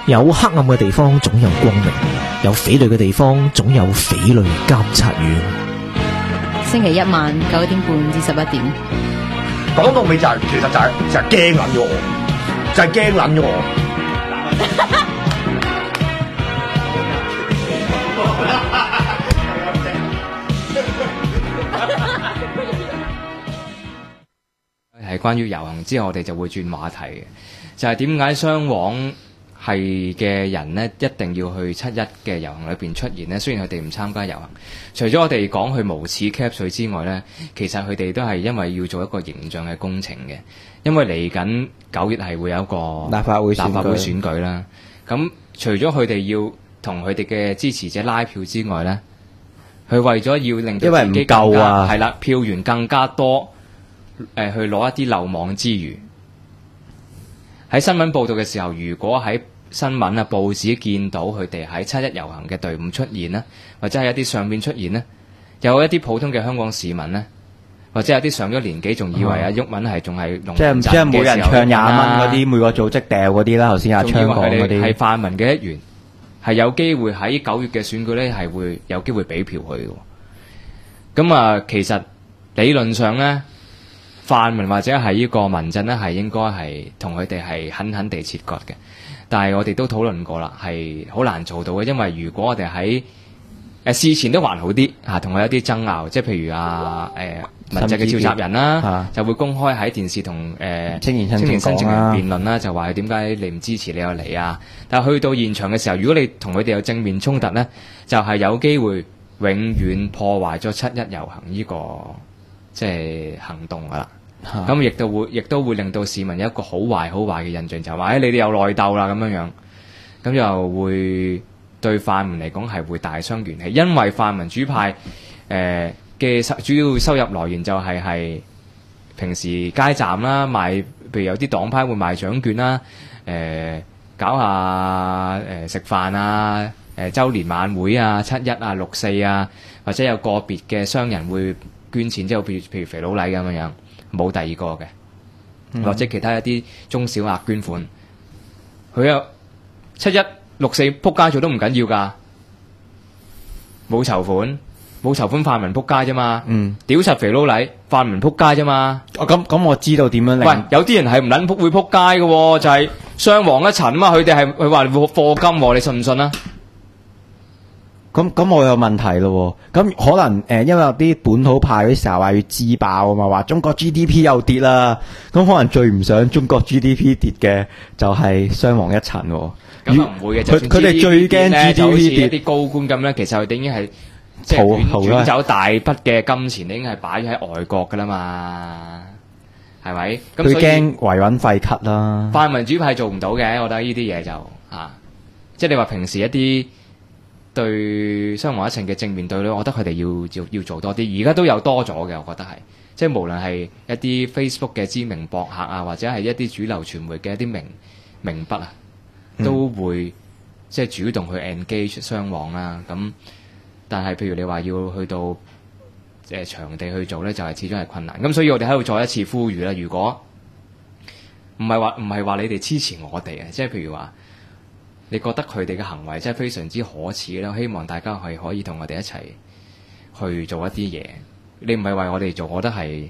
有黑暗嘅地方總有光明，有匪類嘅地方總有匪類監察院。 星期一晚9點半至11點。 講到尾就係、其實就係驚撚咗我，就係驚撚咗我。 係關於遊行之後，我哋就會轉話題嘅，就係點解雙黃係嘅人呢，一定要去七一嘅遊行裏邊出現呢？雖然佢哋唔參加遊行，除咗我哋講佢無恥 cap 水之外呢，其實佢哋都係因為要做一個形象嘅工程嘅，因為嚟緊9月係會有一個立法會選舉啦。咁除咗佢哋要同佢哋嘅支持者拉票之外呢，佢為咗要令到自己更加係啦，票源更加多。去攞一啲漏網之魚。喺新聞報導嘅時候，如果喺新聞啊報紙見到佢哋喺七一遊行嘅隊伍出現啦，或者係一啲相片出現呢，有一啲普通嘅香港市民呢，或者有啲上咗年紀仲以為阿毓民係仲係龍門陣嘅時候， 即係每人唱20蚊嗰啲，每個組織掉嗰啲啦。頭先阿昌講嗰啲係泛民嘅一員，係有機會喺9月嘅選舉呢係會有機會俾票佢嘅。咁啊，其實理論上呢，泛民或者係呢個民陣呢，係應該係同佢哋係狠狠地切割嘅，但係我哋都討論過啦，係好難做到嘅，因為如果我哋喺事前都還好啲嚇，同佢有啲爭拗，即係譬如民陣嘅召集人啦，就會公開喺電視同青年申請人辯論啦，就話點解你唔支持你又嚟啊？但係去到現場嘅時候，如果你同佢哋有正面衝突呢，就係有機會永遠破壞咗七一遊行呢個即係行動噶啦。咁亦都會令到市民有一個好壞嘅印象，就係話你哋有內鬥啦咁樣樣，咁又會對泛民嚟講係會大傷元氣，因為泛民主派嘅主要收入來源就係平時街站啦，賣，譬如有啲黨派會賣獎券啦，搞下食飯啊，週年晚會啊、七一啊、六四啊，或者有個別嘅商人會捐錢，即係譬如肥佬黎咁樣樣。冇第二個嘅，或者其他一啲中小額捐款，佢有七一六四撲街做都唔緊要㗎，冇籌款泛民撲街啫嘛，屌實肥佬黎泛民撲街啫嘛。 咁我知道點樣令。 喂，有啲人係唔撚會撲街嘅喎，就係雙黃一層啊嘛，佢哋係佢話課金喎，你信唔信啊？ 咁我有問題咯，咁可能因為有啲本土派嗰時候話要自爆啊嘛，話中國 GDP 又跌啦，咁可能最唔想中國 GDP 跌嘅就係雙黃一層。 咁唔會嘅， 佢哋最驚 GDP 跌。 啲高官咁咧，其實佢哋已經係即係轉走大筆嘅金錢，已經係擺咗喺外國噶啦嘛，係咪？咁所以佢驚維穩費 cut 啦。 泛民主派做唔到嘅，我覺得呢啲嘢就即係你話平時一啲對雙黃一層嘅正面對咧，我覺得佢哋要做多啲，而家都有多咗嘅，我覺得係，即係無論係一啲 Facebook 嘅知名博客啊，或者係一啲主流傳媒嘅一啲名筆啊，都會即係主動去 engage 雙黃啦。咁但係譬如你話要去到場地去做咧，就係始終係困難。咁所以我哋喺度再一次呼籲啦，如果唔係話你哋支持我哋嘅，即係譬如話，你覺得佢哋嘅行為真係非常之可恥咧，希望大家係可以同我哋一齊去做一啲嘢。你唔係為我哋做，我覺得係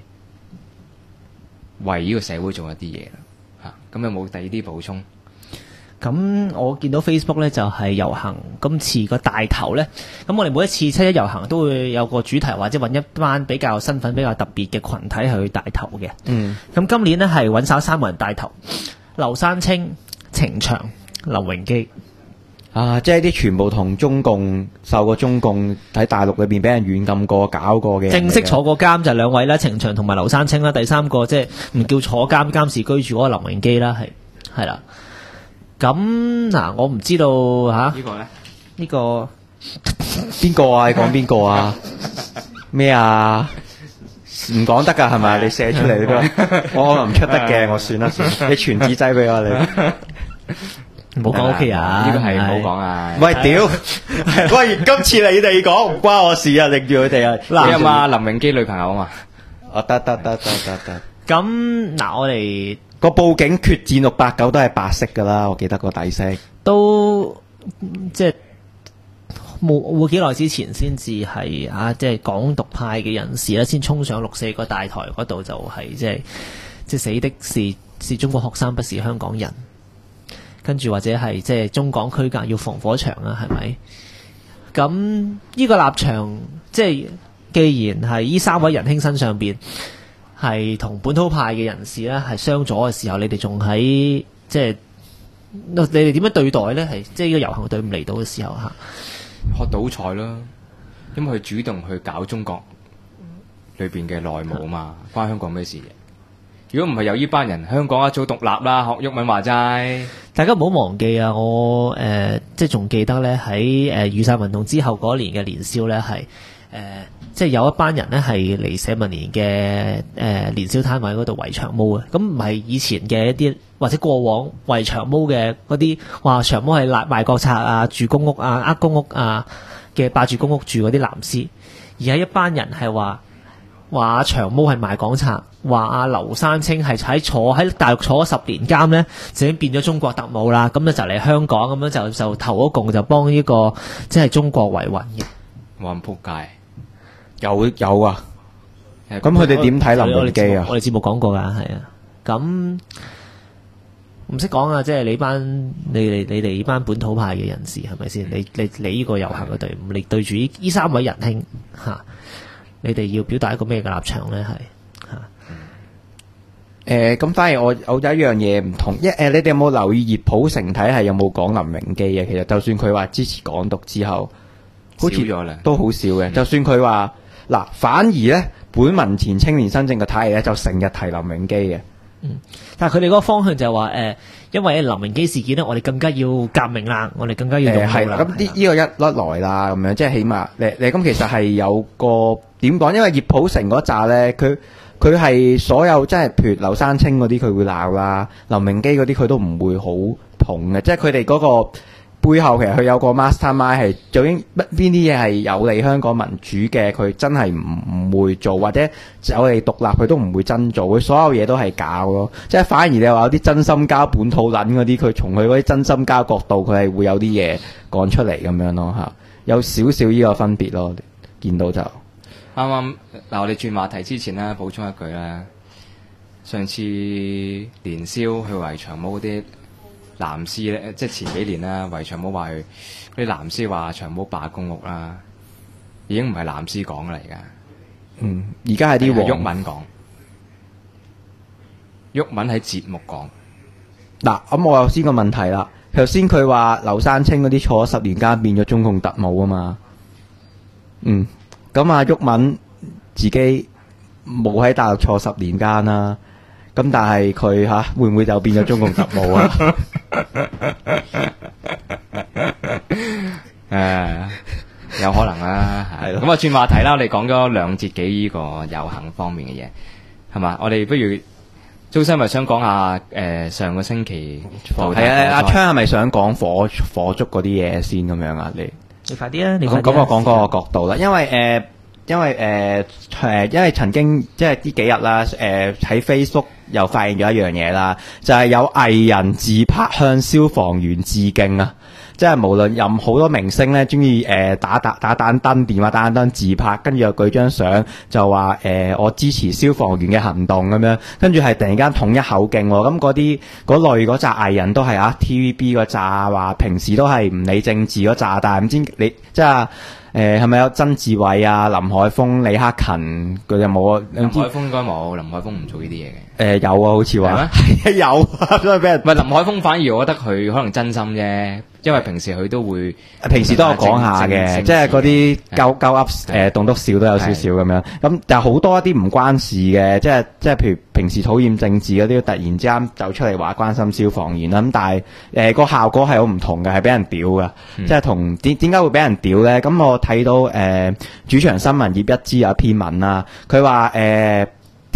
為呢個社會做一啲嘢啦。咁有冇第二啲補充？ 咁我見到 Facebook 咧就係遊行，今次個大頭咧，咁我哋每一次七一遊行都會有個主題，或者揾一班比較身份比較特別嘅群體去帶頭嘅。咁今年呢係揾晒3個人帶頭，劉山青、程翔、林榮基。 即係啲全部同中共受過中共喺大陸裏邊俾人軟禁過、搞過嘅。 正式坐過監就係2位啦，程翔同埋劉山青啦。第3個即係唔叫坐監，監視居住嗰個林榮基啦，係啦。咁嗱，我唔知道呢個咧？ 呢個邊個啊？你講邊個啊？咩啊？唔講得噶係咪？你寫出嚟我唔出得嘅，我算啦。你傳紙仔俾我你， 唔好講 OK 啊！ 呢個係唔好講啊！ 喂，屌！喂，今次你哋講唔關我事啊，令住佢哋啊。 嗱嘛，林榮基女朋友啊嘛。 得。 咁嗱，我哋個報警決戰689都係白色㗎啦，我記得個底色。 都即係冇幾耐之前先至係即係港獨派嘅人士咧，先衝上6·4個大台嗰度，就係即係死的是中國學生，不是香港人。跟住或者係即係中港區隔要防火牆啊，係咪？咁呢個立場，即係既然係呢3位仁兄身上邊係同本土派嘅人士咧係相左嘅時候，你哋仲喺即係你哋點樣對待咧？係即係呢個遊行隊伍嚟到嘅時候嚇， 學倒菜啦，因為佢主動去搞中國裏邊嘅內務嘛，關香港咩事嘅？如果唔係有呢班人，香港一早獨立啦。學毓民話齋， 大家唔好忘記啊！我即係仲記得咧喺雨傘運動之後嗰年嘅年宵咧係即係有一班人咧係嚟社民連嘅年宵攤位嗰度圍長毛嘅。咁唔係以前嘅一啲或者過往圍長毛嘅嗰啲話長毛係賣國賊啊、住公屋啊、公屋啊嘅霸住公屋住嗰啲藍絲，而係一班人係話長毛係賣港賊，話劉山青係喺大陸坐咗10年監咧，就已經變咗中國特務啦。咁咧就嚟香港咁樣就投咗共，就幫呢個即係中國維穩嘅。 哇咁撲街， 有啊！咁佢哋點睇林榮基啊？ 我哋節目講過㗎，係啊。咁唔識講啊！即係你哋呢班本土派嘅人士係咪先？你呢個遊行嘅隊伍，你對住呢3位仁兄嚇。你哋要表達一個咩嘅立場咧？係咁反而我有一樣嘢唔同，你哋有冇留意熱普城體系有冇講林榮基啊？其實就算佢話支持港獨之後，好似咗啦， 都好少嘅。就算佢話嗱，反而咧本民前青年新政嘅體系咧就成日提林榮基嘅。 但係佢哋嗰個方向就係話因為林榮基事件咧，我哋更加要革命啦，我哋更加要勇武啦。 咁呢個一來啦，咁樣即係起碼你咁其實係有個點講？因為熱普城嗰扎咧，佢係所有即係譬如劉山青嗰啲佢會鬧啦，林榮基嗰啲佢都唔會好同嘅，即係佢哋嗰個背後其實佢有個 mastermind 係究竟邊啲嘢係有利香港民主嘅，佢真係唔會做，或者有利獨立佢都唔會真做，佢所有嘢都係搞咯。即係反而你話有啲真心交本土撚嗰啲，佢從佢嗰啲真心交角度，佢係會有啲嘢講出嚟咁樣咯嚇，有少少呢個分別咯。見到就啱啱嗱，我哋轉話題之前咧，補充一句啦。上次年宵去圍長毛嗰啲藍絲咧，即係前幾年啦，圍長毛話佢啲藍絲話長毛罷公屋啦，已經唔係藍絲講嚟㗎。 而家係啲毓民講，毓民喺節目講。 嗱，咁我又先個問題啦。頭先佢話劉山青嗰啲坐咗10年監變咗中共特務啊嘛。咁啊毓民自己冇喺大陸坐10年監啦。咁但係佢會唔會就變咗中共特務啊？ 有可能啦，係咁啊，轉話題啦，我哋講咗2節幾呢個遊行方面嘅嘢，係嘛？我哋不如周生咪想講下上個星期係阿昌係咪想講火燭嗰啲嘢先咁樣啊？你快啲啊！你快啲咁我講嗰個角度啦，因為曾經即係呢幾日啦，喺 Facebook 又發現咗一樣嘢啦，就係有藝人自拍向消防員致敬啊！即係無論任好多明星咧，中意打盞燈、電話打盞燈自拍，跟住又舉張相就話我支持消防員嘅行動咁樣，跟住係突然間統一口徑喎。咁嗰類嗰扎藝人都係TVB 嗰扎話平時都係唔理政治嗰扎，但係唔知你即係係咪有曾志偉啊、林海峰、李克勤佢有冇啊？ 林海峰應該冇，林海峰唔做呢啲嘢嘅。 有啊，好似話係有啊，所以俾人唔係林海峰，反而我覺得佢可能真心啫。因為平時佢都會， 平時都有講下嘅，即係嗰啲鳩噏棟篤笑都有少少咁樣。咁但係好多一啲唔關事嘅，即係譬如平時討厭政治嗰啲，突然之間走出嚟話關心消防員啦。咁但係個效果係好唔同嘅，係俾人屌噶。即係同點解會俾人屌咧？咁我睇到主場新聞葉一枝有一篇文啦，佢話其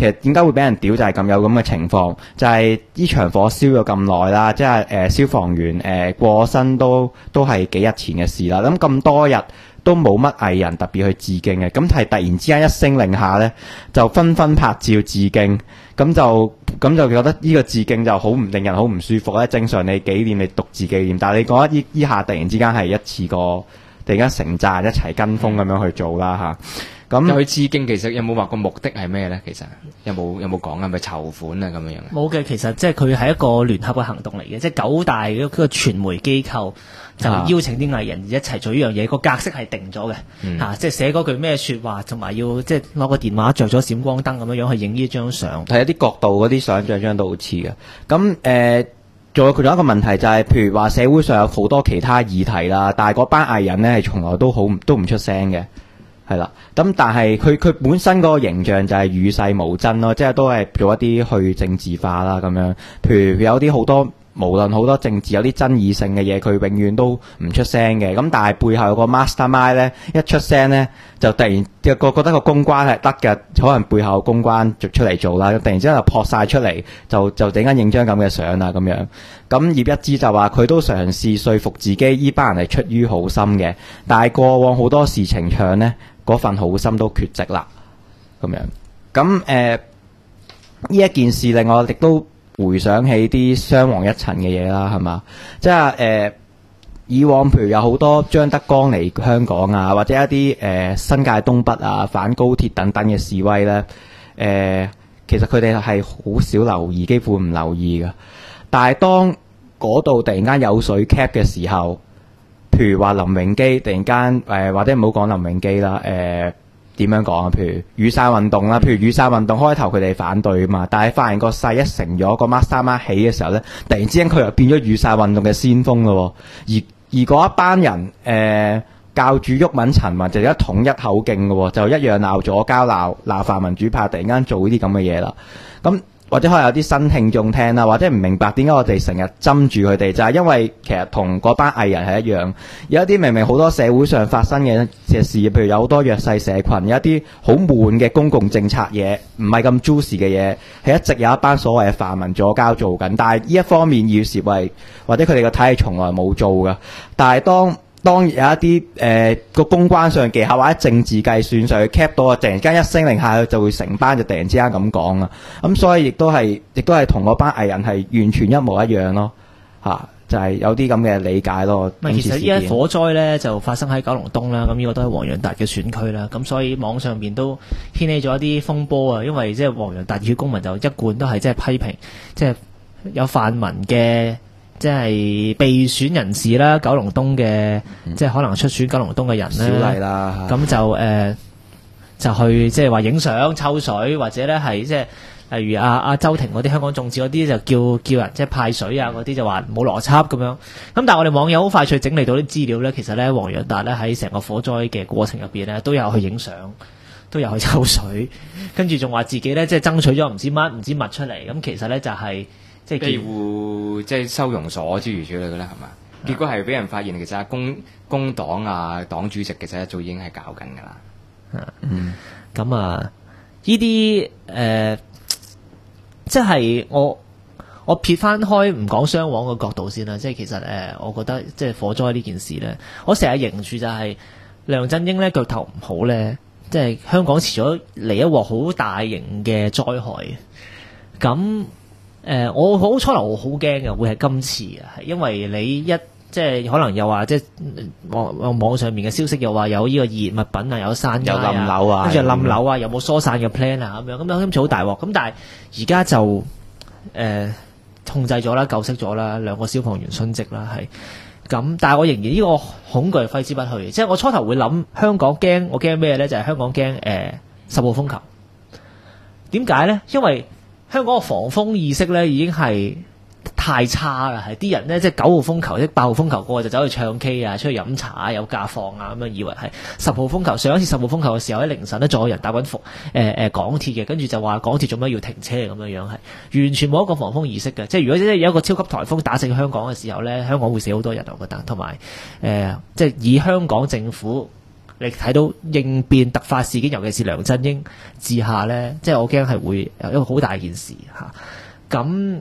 其實點解會俾人屌就係咁有咁嘅情況，就係呢場火燒咗咁耐啦，即係消防員過身都係幾日前嘅事啦。咁多日都冇乜藝人特別去致敬嘅，咁係突然之間一聲令下咧，就紛紛拍照致敬，咁就覺得呢個致敬就好唔令人好唔舒服咧。正常你紀念你獨自紀念，但係你覺得依下突然之間係一次過，突然間成扎人一齊跟風咁樣去做啦嚇。咁去致敬其實有冇話個目的係咩咧？其實有冇講啊？係咪籌款啊咁樣樣？ 冇嘅，其實即係佢係一個聯合嘅行動嚟嘅，即係9大嗰個傳媒機構就邀請啲藝人一齊做呢樣嘢，個格式係定咗嘅嚇，即係寫嗰句咩説話，同埋要即係攞個電話着咗閃光燈咁樣去影呢張相， 係一啲角度嗰啲相張到好似嘅。咁仲有一個問題就係，譬如話社會上有好多其他議題啦，但係嗰班藝人咧係從來都唔出聲嘅。係啦，咁但係佢本身嗰個形象就係與世無爭咯，即係都係做一啲去政治化啦咁樣。譬如有啲好多無論好多政治有啲爭議性嘅嘢，佢永遠都唔出聲嘅。咁但係背後有個 mastermind 咧，一出聲咧就突然覺得個公關係得嘅，可能背後公關出嚟做啦，突然之間就撲晒出嚟，就突然間影張咁嘅相啦咁樣。咁葉一枝就話佢都嘗試說服自己，依班人係出於好心嘅，但係過往好多事情上咧，嗰份好心都缺席啦，咁樣。咁呢一件事令我亦都回想起啲雙黃一塵嘅嘢啦，係嘛？即係以往譬如有好多張德江嚟香港啊，或者一啲新界東北啊反高鐵等等嘅示威咧，其實佢哋係好少留意，幾乎唔留意㗎。但係當嗰度突然間有水 cap 嘅時候，譬如話林榮基突然間或者唔好講林榮基啦，點樣講啊？譬如雨傘運動啦，譬如雨傘運動開頭佢哋反對啊嘛，但係發現個勢一成咗，個 mastermind 起嘅時候咧，突然之間佢又變咗雨傘運動嘅先鋒咯。而嗰一班人教主鬱敏陳雲就一統一口徑嘅，就一樣鬧左膠鬧泛民主派，突然間做呢啲咁嘅嘢啦。咁或者可能有啲新聽眾聽啦，或者唔明白點解我哋成日針住佢哋，就係因為其實同嗰班藝人係一樣，有一啲明明好多社會上發生嘅事，譬如有好多弱勢社群，有一啲好悶嘅公共政策嘢，唔係咁 juicy 嘅嘢，係一直有一班所謂嘅泛民左膠做緊，但係呢一方面要示威，或者佢哋個體系從來冇做㗎，但係當有一啲個公關上技巧或者政治計算上去 cap 到啊，突然間一聲令下，就會成班就突然之間咁講啊，咁所以亦都係同嗰班藝人係完全一模一樣咯，就係有啲咁嘅理解咯。 其實依家火災咧就發生喺九龍東啦，咁呢個都係黃洋達嘅選區啦，咁所以網上邊都掀起咗一啲風波啊，因為即係黃洋達熱血公民就一貫都係即係批評，即係有泛民嘅。即係被選人士啦，九龍東嘅，即係可能出選九龍東嘅人咧， 小麗啦， 咁就去即係話影相抽水，或者咧係即係例如阿周庭嗰啲香港眾志嗰啲就叫人即係派水啊嗰啲就話冇邏輯咁樣。咁但係我哋網友好快脆整理到啲資料咧，其實咧黃洋達咧喺成個火災嘅過程入邊咧都有去影相，都有去抽水，跟住仲話自己咧即係爭取咗唔知乜出嚟。咁其實咧就係。即係庇護即係收容所諸如此類嘅咧，係嘛？結果係俾人發現，其實工黨啊黨主席其實一早已經係搞緊㗎啦。 咁呢啲即係我撇翻開唔講雙簧嘅角度先啦。即係其實我覺得即係火災呢件事咧，我成日認住就係梁振英咧腳頭唔好咧，即係香港遲咗嚟一鑊好大型嘅災害。咁我好初頭好驚嘅，會係今次啊，係因為你即係可能又話即係網上面嘅消息又話有呢個易燃物品啊，有山街啊， 有冧樓啊， 跟住冧樓啊，有冇疏散嘅 plan 啊咁樣，咁今次好大鑊。咁但係而家就控制咗啦，救熄咗啦，2個消防員殉職啦，係咁。但係我仍然呢個恐懼揮之不去，即係我初頭會諗香港驚，我驚咩咧？就係香港驚10號風球。點解咧？因為香港嘅防風意識咧已經係太差啦，係啲人咧即係9號風球、即係8號風球過就走去唱 K 啊、出去飲茶啊、有假放啊咁樣，以為係10號風球。上一次10號風球嘅時候喺凌晨咧，仲有人搭緊港鐵嘅，跟住就話港鐵做咩要停車咁樣樣，係完全冇一個防風意識嘅。即係如果真係有一個超級颱風打死香港嘅時候咧，香港會死好多人，我覺得。同埋即係以香港政府你睇到應變突發事件，尤其是梁振英治下咧，即係我驚係會有一個好大件事嚇。咁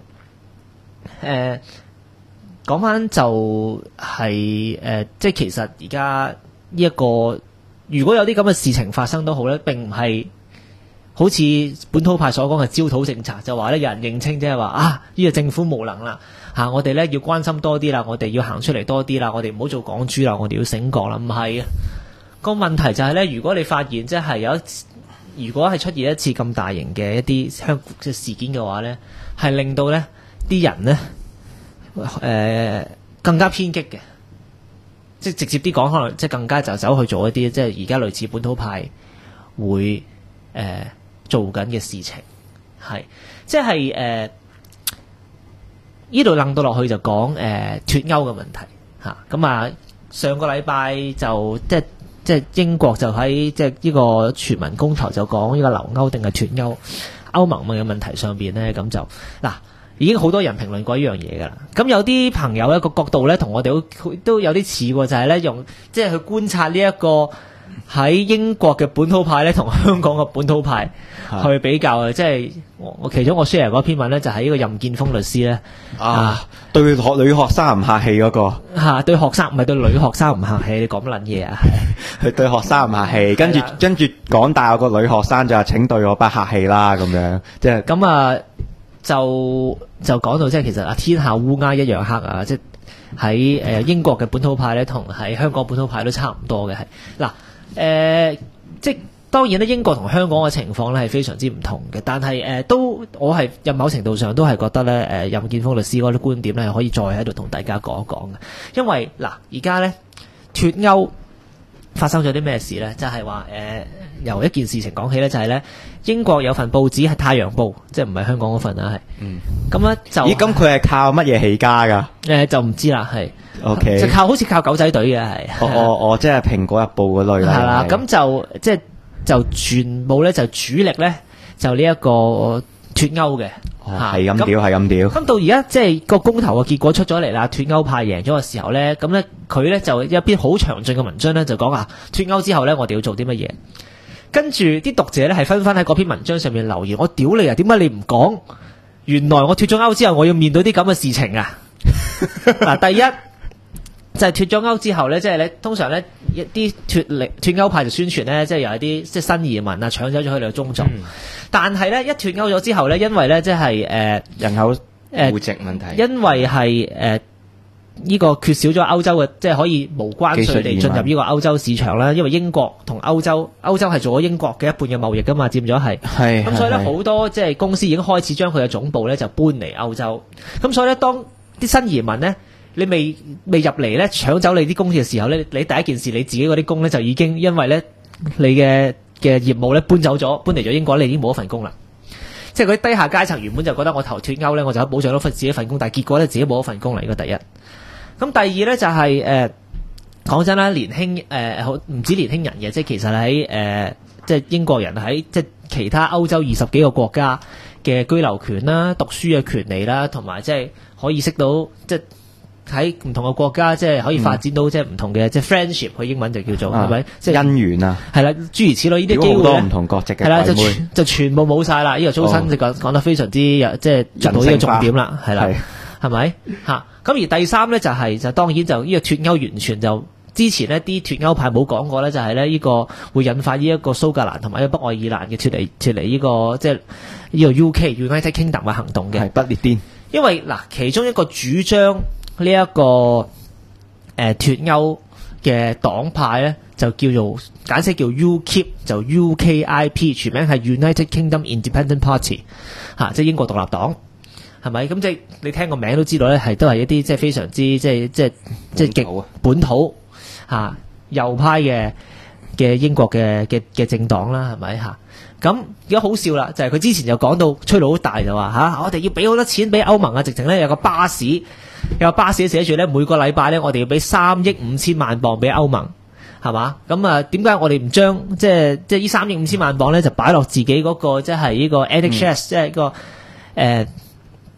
講翻就係即係其實而家呢一個，如果有啲咁嘅事情發生都好咧，並唔係好似本土派所講嘅焦土政策，就話咧有人認清即係話啊，呢個政府無能啦嚇，我哋咧要關心多啲啦，我哋要行出嚟多啲啦，我哋唔好做港豬啦，我哋要醒覺啦。唔係啊，個問題就係咧，如果你發現即係如果係出現一次咁大型嘅一啲香港嘅事件嘅話咧，係令到咧啲人咧更加偏激嘅，即係直接啲講，可能即係更加就走去做一啲即係而家類似本土派會做緊嘅事情，係即係呢度楞到落去就講脫歐嘅問題嚇。咁啊上個禮拜就即係英國就喺即係呢個全民公投就講呢個留歐定係脫歐歐盟嘅問題上邊咧，咁就嗱已經好多人評論過呢樣嘢㗎啦。咁有啲朋友一個角度咧，同我哋都有啲似喎，就係咧用即係去觀察呢一個喺英國嘅本土派咧，同香港嘅本土派去比較嘅。即係我其中我 share 嗰篇文咧，就係呢個任建峰律師咧對女學生唔客氣嗰個對學生唔係對女學生唔客氣，你講乜撚嘢啊？ 佢對學生唔客氣，跟住港大有個女學生就話請對我不客氣啦，咁樣即係咁啊，就講到即係其實天下烏鴉一樣黑啊！即係喺英國嘅本土派咧，同喺香港本土派都差唔多嘅係嗱即係當然咧，英國同香港嘅情況咧係非常之唔同嘅，但係都我係有某程度上都係覺得咧任建峰律師嗰啲觀點咧係可以再喺度同大家講一講嘅，因為嗱而家咧脫歐發生咗啲咩事咧？就係話由一件事情講起咧，就係咧英國有份報紙係《太陽報》，即係唔係香港嗰份啊，係咁咧就咦咁佢係靠乜嘢起家㗎？ 就唔知啦，係 OK 就好似靠狗仔隊嘅係即係《蘋果日報》嗰類啦， 係啦，咁就全部咧就主力咧就呢一個脫歐嘅係咁屌係咁屌。 咁到而家即係個公投嘅結果出咗嚟啦，脫歐派贏咗嘅時候咧，咁咧佢咧就一篇好詳盡嘅文章咧就講啊脫歐之後咧我哋要做啲乜嘢，跟住啲讀者咧係紛紛喺嗰篇文章上面留言，我屌你啊，點解你唔講？原來我脫咗歐之後我要面對啲咁嘅事情啊！嗱，第一就係脫咗歐之後咧，即係咧通常咧一啲脫歐派就宣傳咧，即係有一啲即係新移民啊搶走咗佢哋嘅宗族，但係咧一脫歐咗之後咧，因為咧即係人口戶籍問題， 因為係呢個缺少咗歐洲嘅即係可以無關稅地進入呢個歐洲市場啦，因為英國同歐洲係做咗英國嘅一半嘅貿易噶嘛，佔咗係，咁所以咧好多即係公司已經開始將佢嘅總部咧就搬嚟歐洲，咁所以咧當啲新移民咧。你未入嚟咧搶走你啲工嘅時候咧，你第一件事你自己嗰啲工咧就已經因為咧你嘅業務咧搬嚟咗英國，你已經冇一份工啦。即係嗰啲低下階層原本就覺得我投脫歐咧，我就可以保障到自己份工，但係結果咧自己冇一份工嚟。呢個第一。咁第二咧就係講真啦，年輕唔止年輕人嘅，即係其實喺即係英國人喺即係其他歐洲20幾個國家嘅居留權啦、讀書嘅權利啦，同埋即係可以識到即係。喺唔同嘅國家，即係可以發展到即係唔同嘅即係 friendship，佢英文就叫做係咪？即係姻緣啊，係啦，諸如此類呢啲機會咧，好多唔同國籍嘅係啦，就全部冇晒啦。呢個蘇生就講得非常之即係着到呢個重點啦，係啦，係咪嚇？咁而第三咧就係就當然就呢個脫歐完全就之前呢啲脫歐派冇講過咧，就係咧呢個會引發呢一個蘇格蘭同埋呢個北愛爾蘭嘅脫離呢個即係呢個 UK United Kingdom 嘅行動嘅係不列顛，因為嗱其中一個主張。呢一個脫歐嘅黨派咧，就叫做簡稱叫 UKIP， 就 UKIP， 全名係 United Kingdom Independent Party， 即係英國獨立黨，係咪？咁即係你聽個名都知道咧，係都係一啲即係非常之即係極本土右派嘅英國嘅政黨啦，係咪嚇？咁而家好笑啦，就係佢之前就講到吹到好大，就話我哋要俾好多錢俾歐盟啊，直情咧有個巴士寫住咧每個禮拜咧我哋要俾3億5千萬鎊俾歐盟，係嘛？咁啊點解我哋唔將即係呢3億5千萬鎊咧就擺落自己嗰個即係呢個 NHS 即係個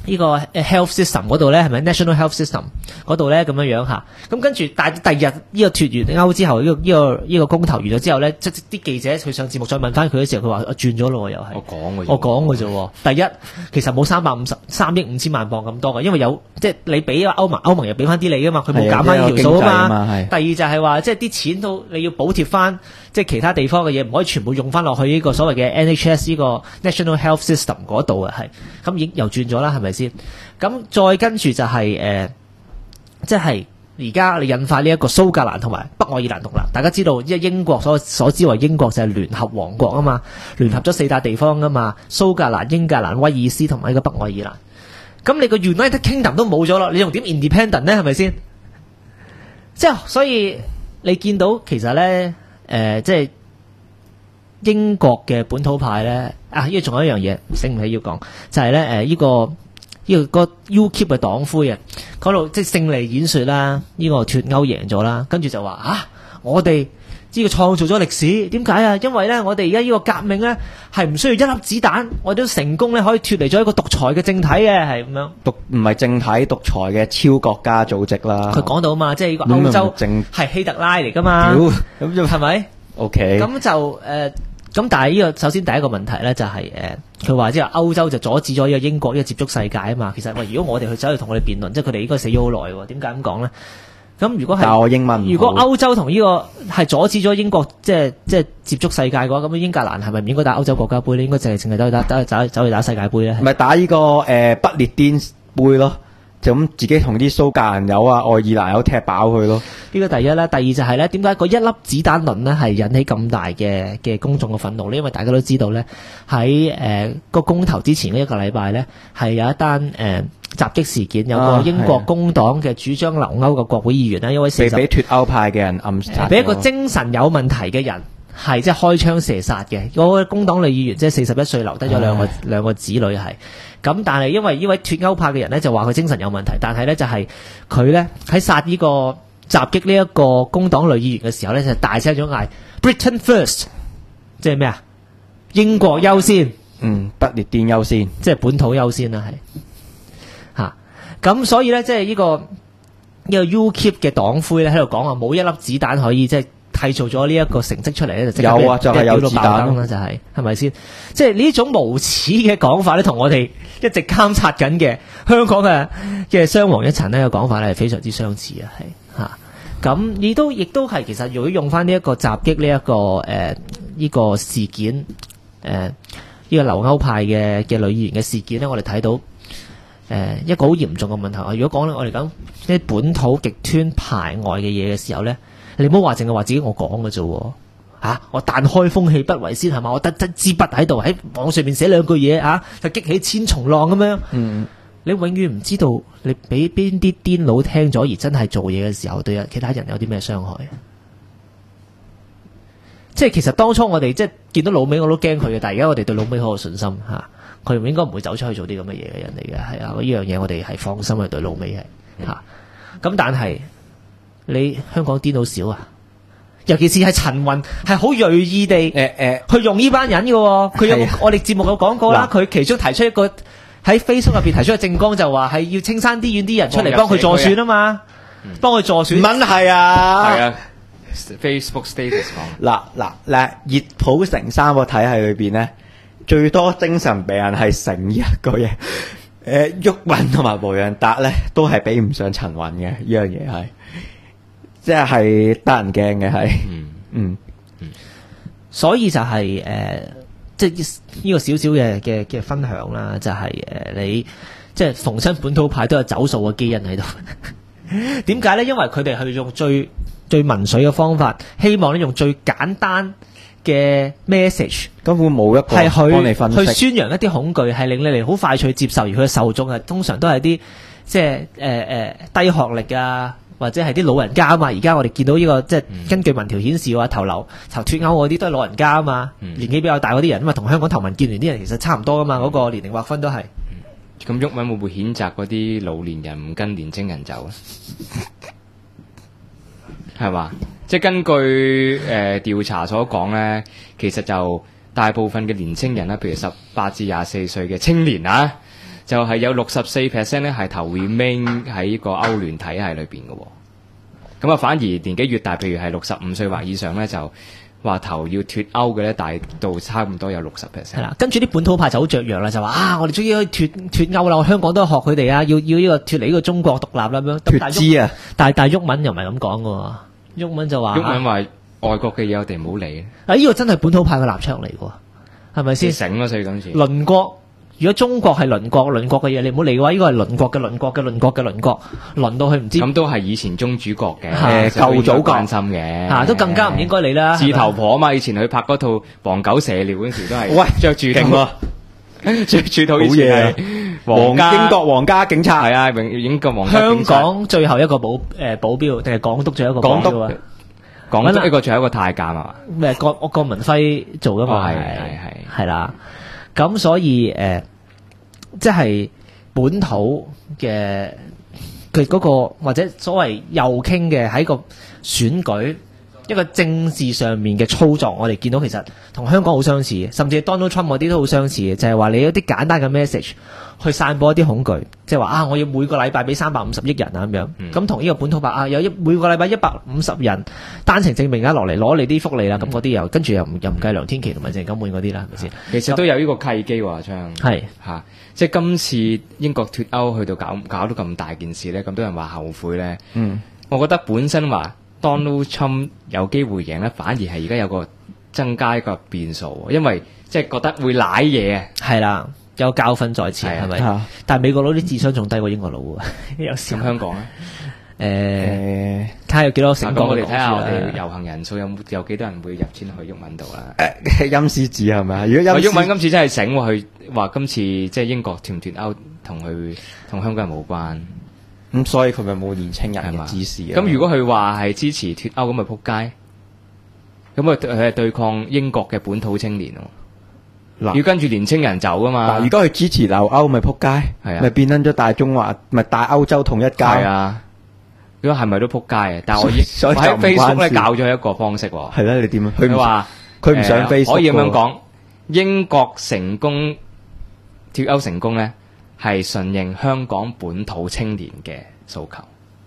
呢個 health system 嗰度咧，係咪 national health system 嗰度咧咁樣樣嚇？咁跟住，但係第二日呢個脫完歐之後，呢個公投完咗之後咧，即係啲記者佢上節目再問翻佢嘅時候，佢話轉咗咯，又係我講嘅啫喎。第一，其實冇3億5千萬鎊咁多嘅，因為有即係你俾歐盟又俾翻啲你噶嘛，佢冇減翻呢條數啊嘛。第二就係話，即係啲錢都你要補貼翻，即係其他地方嘅嘢，唔可以全部用翻落去呢個所謂嘅 NHS 呢個 National Health System 嗰度啊，係咁已經又轉咗啦，係咪先？咁再跟住就係即係而家你引發呢一個蘇格蘭同埋北愛爾蘭獨立，大家知道即係英國所知為英國就係聯合王國啊嘛，聯合咗4笪地方啊嘛，蘇格蘭、英格蘭、威爾斯同埋呢個北愛爾蘭。咁你個 United Kingdom 都冇咗咯，你仲點 independent 呢？係咪先？即係所以你見到其實咧即係英國嘅本土派咧呢個仲有一樣嘢醒唔起要講，就係咧呢個 UKIP 嘅黨魁啊，嗰度即係勝利演說啦，呢個脫歐贏咗啦，跟住就話我哋呢個創造咗歷史，點解啊？因為咧我哋而家呢個革命咧係唔需要一粒子彈，我哋都成功咧可以脫離咗一個獨裁嘅政體嘅，係咁樣。唔係政體獨裁嘅超國家組織啦。 佢講到嘛，即係呢個歐洲係希特拉嚟噶嘛，咁就係咪 ？OK。咁就咁但係呢個首先第一個問題咧就係佢話即係歐洲就阻止咗呢個英國呢個接觸世界啊嘛。其實喂，如果我哋去走去同佢哋辯論，即係佢哋應該死咗好耐喎。點解咁講咧？咁如果係如果歐洲同呢個係阻止咗英國即係接觸世界嘅話，咁英格蘭係咪唔應該打歐洲國家杯咧？應該淨係走去打世界杯咧？ 咪打呢個不列顛杯咯。就咁自己同啲蘇格蘭友啊、愛爾蘭友踢飽佢咯。 呢個第一啦，第二就係咧，點解嗰一粒子彈論呢係引起咁大嘅公眾嘅憤怒呢？因為大家都知道咧，喺個公投之前呢一個禮拜咧，係有一單襲擊事件，有個英國工黨嘅主張留歐嘅國會議員呢，一位俾脫歐派嘅人暗殺， 俾一個精神有問題嘅人係即係開槍射殺嘅。嗰個工黨女議員即係41歲，留低咗兩個子女係。咁但係因為呢位脫歐派嘅人咧就話佢精神有問題，但係咧就係佢咧喺殺呢個襲擊呢一個工黨女議員嘅時候咧就大聲咗嗌 Britain First， 即係咩啊？英國優先， 不列顛優先， 即係本土優先啦，係嚇。咁所以咧即係呢個 UKIP 嘅黨魁咧喺度講話冇一粒子彈可以即係締造咗呢一個成績出嚟咧，就即有啊，就係有子彈啦，就係咪先？即係呢種無恥嘅講法咧，同我哋一直監察緊嘅香港嘅雙黃一層呢個講法咧係非常之相似啊，係嚇。咁亦都係其實如果用翻呢一個襲擊呢一個呢個事件呢個留歐派嘅女議員嘅事件咧，我哋睇到一個好嚴重嘅問題。如果講我哋講啲本土極端排外嘅嘢嘅時候咧，你唔好話淨係話自己我講嘅啫喎。我但開風氣不為先係嘛？我得支筆喺度喺網上面寫兩句嘢就激起千重浪咁樣。你永遠唔知道你俾邊啲癲佬聽咗而真係做嘢嘅時候，對其他人有啲咩傷害。即係其實當初我哋即係見到老美我都驚佢嘅，但係而家我哋對老美好有信心嚇，佢應該唔會走出去做啲咁嘅嘢嘅人嚟嘅，係啊，呢樣嘢我哋係放心去對老美係嚇。咁但係你香港癲佬少啊？尤其是係陳雲係好鋭意地去用呢班人嘅喎，佢有我哋節目有講過啦，佢其中提出一個喺 Facebook 入邊提出嘅政綱就話係要青山啲院啲人出嚟幫佢助選啊嘛，幫佢助選。 唔係啊， 係啊 ，Facebook status 講嗱，熱普城3個體系裏邊咧，最多精神病人係成一個嘢，毓民同埋毛楊達咧都係比唔上陳雲嘅，呢樣嘢係。即係得人驚嘅係， 所以就係即係呢個少少嘅分享啦，就係你即係逢親本土派都有走數嘅基因喺度。點解咧？因為佢哋係用最民粹嘅方法，希望咧用最簡單嘅 message， 根本冇一個幫你分析， 去宣揚一啲恐懼，係令你哋好快脆接受，而佢嘅受眾係通常都係啲即係低學歷啊。或者係啲老人家啊嘛，而家我哋見到呢個即係根據民調顯示嘅話，投脫歐嗰啲都係老人家啊嘛，年紀比較大嗰啲人，因為同香港投民建聯啲人其實差唔多噶嘛，嗰個年齡劃分都係。 咁毓民會唔會譴責嗰啲老年人唔跟年青人走咧？係嘛？即係根據調查所講咧，其實就大部分嘅年青人啦，譬如18至24歲嘅青年啊， 就係有64%咧係投 remain 喺個歐聯體系裏邊嘅喎。咁啊，反而年紀越大，譬如係65歲或以上咧，就話投要脱歐嘅咧，大到差唔多有60%。 係啦，跟住啲本土派就好雀躍啦，就話我哋終於可以脱歐啦，我香港都學佢哋啊，要呢個脱離呢個中國獨立啦咁樣。 脱資啊！ 但係毓民又唔係咁講嘅喎，毓民就話， 毓民話外國嘅嘢我哋唔好理。 呢個真係本土派嘅立場嚟嘅喎，係咪先？ 醒咯，所以今次鄰國。如果中國係鄰國嘅嘢，你唔好理嘅話，呢個係鄰國嘅鄰國嘅鄰國嘅鄰國，鄰到佢唔知。 咁都係以前宗主國嘅， 舊祖國關心嘅， 都更加唔應該理啦。 字頭婆啊嘛，以前佢拍嗰套《黃狗射尿》嗰時都係， 喂， 着住套，着住套以前係英國皇家警察， 係啊，英國皇家警察。 香港最後一個保鏢，定係港督最後一個保鏢啊？ 港督一個最後一個太監啊？ 咩？郭文輝做嘅嘛？係啦。咁所以即係本土嘅佢嗰個或者所謂右傾嘅喺個選舉一個政治上面嘅操作，我哋見到其實同香港好相似嘅，甚至 Donald Trump 嗰啲都好相似嘅，就係話你一啲簡單嘅 message 去散播一啲恐懼，即係話我要每個禮拜俾350億人啊咁樣，咁同呢個本土派有每個禮拜150人單程證名額落嚟攞你啲福利啦，咁嗰啲又跟住又唔計梁天琦同埋鄭錦滿嗰啲啦，係咪先？ 其實都有呢個契機喎，阿昌係嚇，即係今次英國脱歐去到搞到咁大件事咧，咁多人話後悔咧。我覺得本身話 Donald Trump 有機會贏咧，反而係而家有個增加一個變數，因為即係覺得會舐嘢啊。 係啦。有教訓在前係咪？但係美國佬啲智商仲低過英國佬喎，有時咁香港咧？ 睇下有幾多成功。 我哋睇下我哋遊行人數有幾多人會入錢去毓民度啦？ 陰司紙係咪啊？如果毓民今次真係醒喎，佢話今次即係英國脱唔脱歐同香港人冇關。 咁所以佢咪冇年青人嘅支持啊？ 咁如果佢話係支持脱歐，咁咪撲街。咁佢係對抗英國嘅本土青年喎。要跟住年青人走噶嘛？ 如果佢支持留歐，咪撲街，咪變撚咗大中華，咪大歐洲統一街。 係啊，如果係咪都撲街啊？但係我喺 Facebook 咧教咗一個方式喎。 係啦，你點啊？ 佢話佢唔上 Facebook 可以咁樣講，英國成功脱歐成功咧，係順應香港本土青年嘅訴求。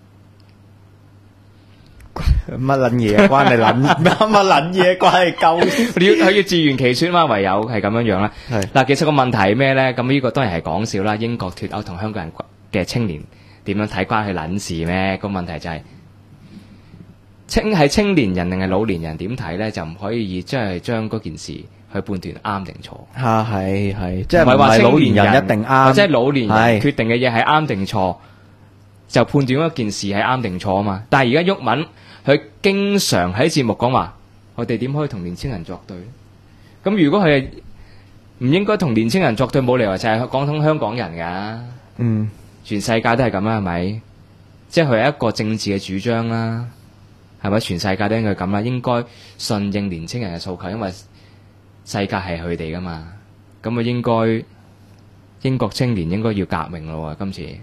乜撚嘢關你撚乜撚嘢關你鳩？ 佢要自圓其說嘛，唯有係咁樣樣啦。嗱，其實個問題係咩咧？咁呢個當然係講笑啦。英國脱歐同香港人嘅青年點樣睇關佢撚事咩？個問題就係係青年人定係老年人點睇咧？就唔可以即係將嗰件事去判斷啱定錯。 係，即係唔係話老年人一定啱， 即係老年人決定嘅嘢係啱定錯，就判斷一件事係啱定錯啊嘛。但係而家毓民佢經常喺節目講話，我哋點可以同年青人作對？咁如果佢係唔應該同年青人作對，冇理由就係講通香港人㗎。全世界都係咁啦，係咪？即係佢係一個政治嘅主張啦，係咪？全世界都應該咁啦，應該順應年青人嘅訴求，因為世界係佢哋㗎嘛。咁啊，應該英國青年應該要革命咯喎，今次。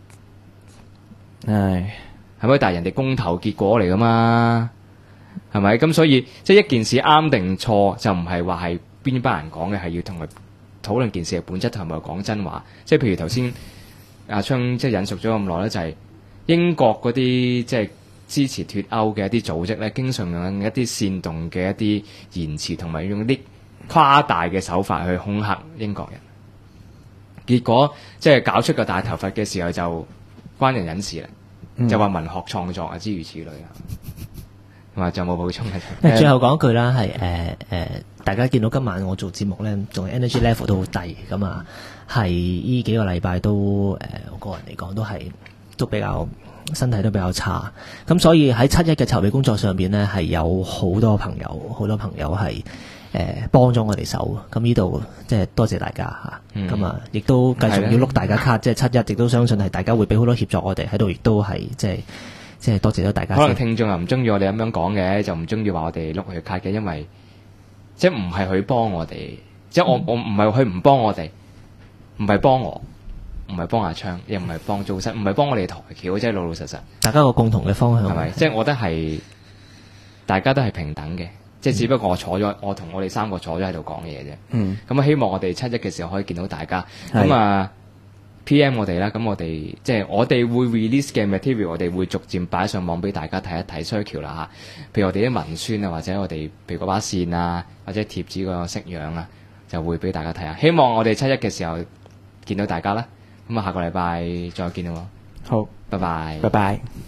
係咪？但係人哋公投結果嚟噶嘛？係咪？咁所以即係一件事啱定錯，就唔係話係邊班人講嘅，係要同佢討論件事嘅本質，同埋講真話。即係譬如頭先阿昌即係引述咗咁耐咧，就係英國嗰啲即係支持脱歐嘅一啲組織咧，經常用一啲煽動嘅一啲言辭，同埋用啲誇大嘅手法去恐嚇英國人。結果即係搞出個大頭佛嘅時候，就關人隱事啦。就話文學創作啊，諸如此類啊，話就冇補充嘅。 最後講一句啦，係大家見到今晚我做節目咧，仲 energy level 都好低咁啊，係呢幾個禮拜都我個人嚟講都比較身體都比較差，咁所以喺7·1嘅籌備工作上邊呢，係有好多朋友係幫咗我哋手，咁呢度即係多謝大家嚇，咁啊亦都繼續要碌大家卡，即係7·1，亦都相信係大家會俾好多協助我哋喺度，亦都係即係多謝咗大家。 可能聽眾又唔中意我哋咁樣講嘅，就唔中意話我哋碌佢卡嘅，因為即係唔係佢幫我哋，即係我唔係佢唔幫我哋，唔係幫我，唔係幫阿昌，又唔係幫做實，唔係幫我哋台橋，即係老老實實。大家個共同嘅方向係咪？即係我覺得係大家都係平等嘅。即係只不過我同我哋3個坐咗喺度講嘢啫。咁希望我哋7·1嘅時候可以見到大家。咁啊， PM 我哋啦，咁我哋即係我哋會 release 嘅 material，我哋會逐漸擺上網俾大家睇一睇 circle 啦嚇。譬如我哋啲文宣啊，或者我哋譬如嗰把線啊，或者貼紙個式樣啊，就會俾大家睇下。希望我哋7·1嘅時候見到大家啦。咁啊，下個禮拜再見啦喎。 好， 拜拜。 拜拜。